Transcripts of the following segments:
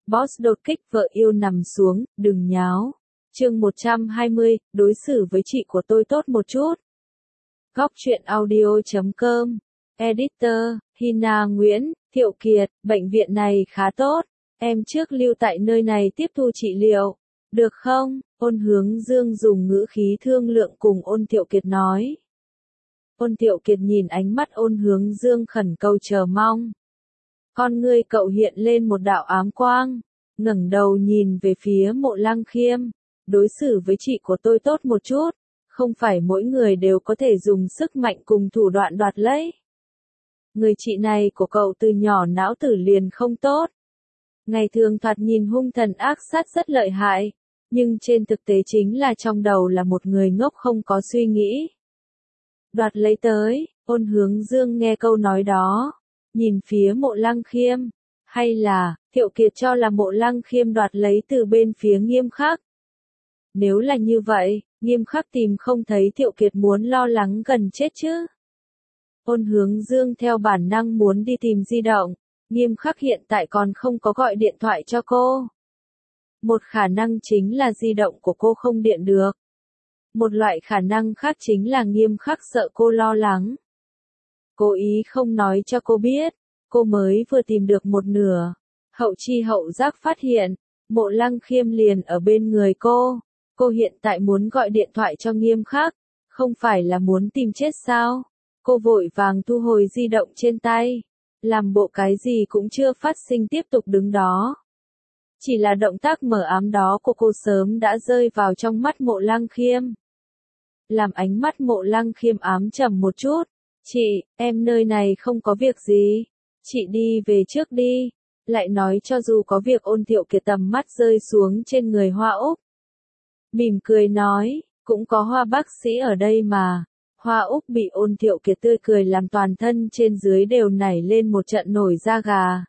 Boss đột kích vợ yêu nằm xuống, đừng nháo. Chương 120, đối xử với chị của tôi tốt một chút. Góc truyện audio.com. Editor, Hina Nguyễn, Thiệu Kiệt, bệnh viện này khá tốt. Em trước lưu tại nơi này tiếp thu trị liệu. Được không? Ôn Hướng Dương dùng ngữ khí thương lượng cùng Ôn Thiệu Kiệt nói. Ôn Thiệu Kiệt nhìn ánh mắt Ôn Hướng Dương khẩn cầu chờ mong. Con ngươi cậu hiện lên một đạo ám quang, ngẩng đầu nhìn về phía Mộ Lăng Khiêm. Đối xử với chị của tôi tốt một chút, không phải mỗi người đều có thể dùng sức mạnh cùng thủ đoạn đoạt lấy. Người chị này của cậu từ nhỏ não tử liền không tốt. Ngày thường thoạt nhìn hung thần ác sát rất lợi hại, nhưng trên thực tế chính là trong đầu là một người ngốc không có suy nghĩ. Đoạt lấy tới, Ôn Hướng Dương nghe câu nói đó, nhìn phía Mộ Lăng Khiêm, hay là, Thiệu Kiệt cho là Mộ Lăng Khiêm đoạt lấy từ bên phía Nghiêm Khắc. Nếu là như vậy, Nghiêm Khắc tìm không thấy Thiệu Kiệt muốn lo lắng gần chết chứ. Ôn Hướng Dương theo bản năng muốn đi tìm di động, Nghiêm Khắc hiện tại còn không có gọi điện thoại cho cô. Một khả năng chính là di động của cô không điện được. Một loại khả năng khác chính là Nghiêm Khắc sợ cô lo lắng. Cố ý không nói cho cô biết, cô mới vừa tìm được một nửa. Hậu chi hậu giác phát hiện, Mộ Lăng Khiêm liền ở bên người cô. Cô hiện tại muốn gọi điện thoại cho Nghiêm Khắc, không phải là muốn tìm chết sao? Cô vội vàng thu hồi di động trên tay, làm bộ cái gì cũng chưa phát sinh tiếp tục đứng đó. Chỉ là động tác mờ ám đó của cô sớm đã rơi vào trong mắt Mộ Lăng Khiêm. Làm ánh mắt Mộ Lăng Khiêm ám trầm một chút. Chị, em nơi này không có việc gì. Chị đi về trước đi. Lại nói cho dù có việc Ôn Thiệu Kiệt tầm mắt rơi xuống trên người Hoa Úc. Mỉm cười nói, cũng có Hoa bác sĩ ở đây mà. Hoa Úc bị Ôn Thiệu Kiệt tươi cười làm toàn thân trên dưới đều nảy lên một trận nổi da gà.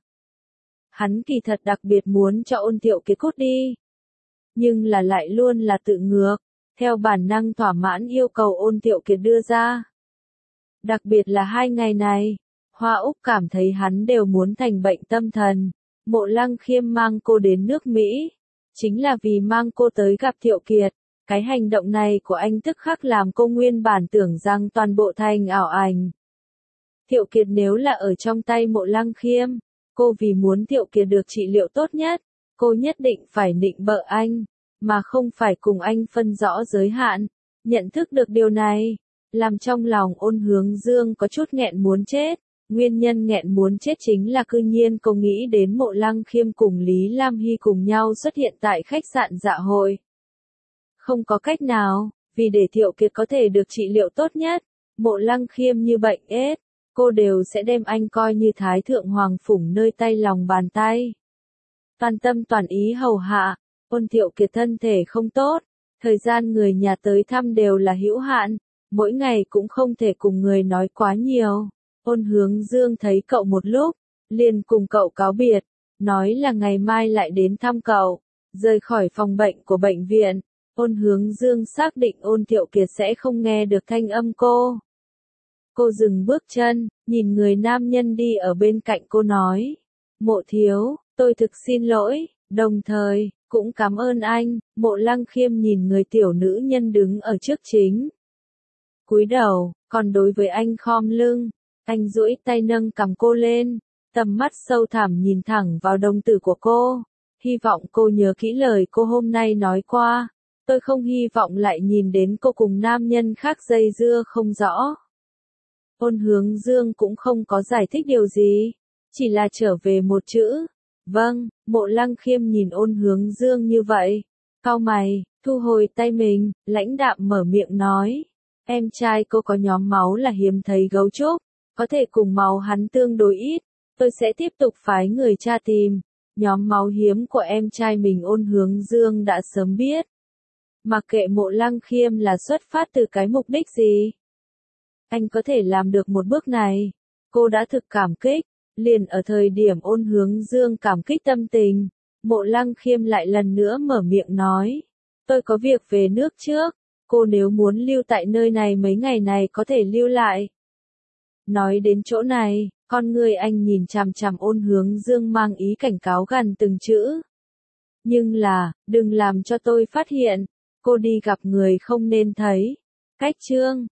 Hắn kỳ thật đặc biệt muốn cho Ôn Thiệu Kiệt cút đi. Nhưng là lại luôn là tự ngược, theo bản năng thỏa mãn yêu cầu Ôn Thiệu Kiệt đưa ra. Đặc biệt là 2 ngày này, Hoa Úc cảm thấy hắn đều muốn thành bệnh tâm thần. Mộ Lăng Khiêm mang cô đến nước Mỹ, chính là vì mang cô tới gặp Thiệu Kiệt. Cái hành động này của anh tức khắc làm cô nguyên bản tưởng rằng toàn bộ thành ảo ảnh. Thiệu Kiệt nếu là ở trong tay Mộ Lăng Khiêm, cô vì muốn Thiệu Kiệt được trị liệu tốt nhất, cô nhất định phải nịnh bợ anh, mà không phải cùng anh phân rõ giới hạn. Nhận thức được điều này, làm trong lòng Ôn Hướng Dương có chút nghẹn muốn chết. Nguyên nhân nghẹn muốn chết chính là cư nhiên cô nghĩ đến Mộ Lăng Khiêm cùng Lý Lam Hy cùng nhau xuất hiện tại khách sạn dạ hội. Không có cách nào, vì để Thiệu Kiệt có thể được trị liệu tốt nhất, Mộ Lăng Khiêm như bệnh ết, cô đều sẽ đem anh coi như Thái Thượng Hoàng phủng nơi tay lòng bàn tay. Toàn tâm toàn ý hầu hạ, Ôn Thiệu Kiệt thân thể không tốt, thời gian người nhà tới thăm đều là hữu hạn, mỗi ngày cũng không thể cùng người nói quá nhiều. Ôn Hướng Dương thấy cậu một lúc, liền cùng cậu cáo biệt, nói là ngày mai lại đến thăm cậu. Rời khỏi phòng bệnh của bệnh viện, Ôn Hướng Dương xác định Ôn Thiệu Kiệt sẽ không nghe được thanh âm cô. Cô dừng bước chân, nhìn người nam nhân đi ở bên cạnh cô nói. Mộ thiếu, tôi thực xin lỗi, đồng thời, cũng cảm ơn anh. Mộ Lăng Khiêm nhìn người tiểu nữ nhân đứng ở trước chính. Cúi đầu, còn đối với anh khom lưng. Anh duỗi tay nâng cằm cô lên, tầm mắt sâu thẳm nhìn thẳng vào đồng tử của cô. Hy vọng cô nhớ kỹ lời cô hôm nay nói qua. Tôi không hy vọng lại nhìn đến cô cùng nam nhân khác dây dưa không rõ. Ôn Hướng Dương cũng không có giải thích điều gì, chỉ là trở về một chữ. Vâng. Mộ Lăng Khiêm nhìn Ôn Hướng Dương như vậy, cau mày, thu hồi tay mình, lãnh đạm mở miệng nói. Em trai cô có nhóm máu là hiếm thấy gấu trúc, có thể cùng máu hắn tương đối ít, tôi sẽ tiếp tục phái người tra tìm. Nhóm máu hiếm của em trai mình Ôn Hướng Dương đã sớm biết. Mặc kệ Mộ Lăng Khiêm là xuất phát từ cái mục đích gì, anh có thể làm được một bước này, cô đã thực cảm kích. Liền ở thời điểm Ôn Hướng Dương cảm kích tâm tình, Mộ Lăng Khiêm lại lần nữa mở miệng nói. Tôi có việc về nước trước, cô nếu muốn lưu tại nơi này mấy ngày này có thể lưu lại. Nói đến chỗ này, con người anh nhìn chằm chằm Ôn Hướng Dương mang ý cảnh cáo gần từng chữ. Nhưng là, đừng làm cho tôi phát hiện. Cô đi gặp người không nên thấy. Cách chương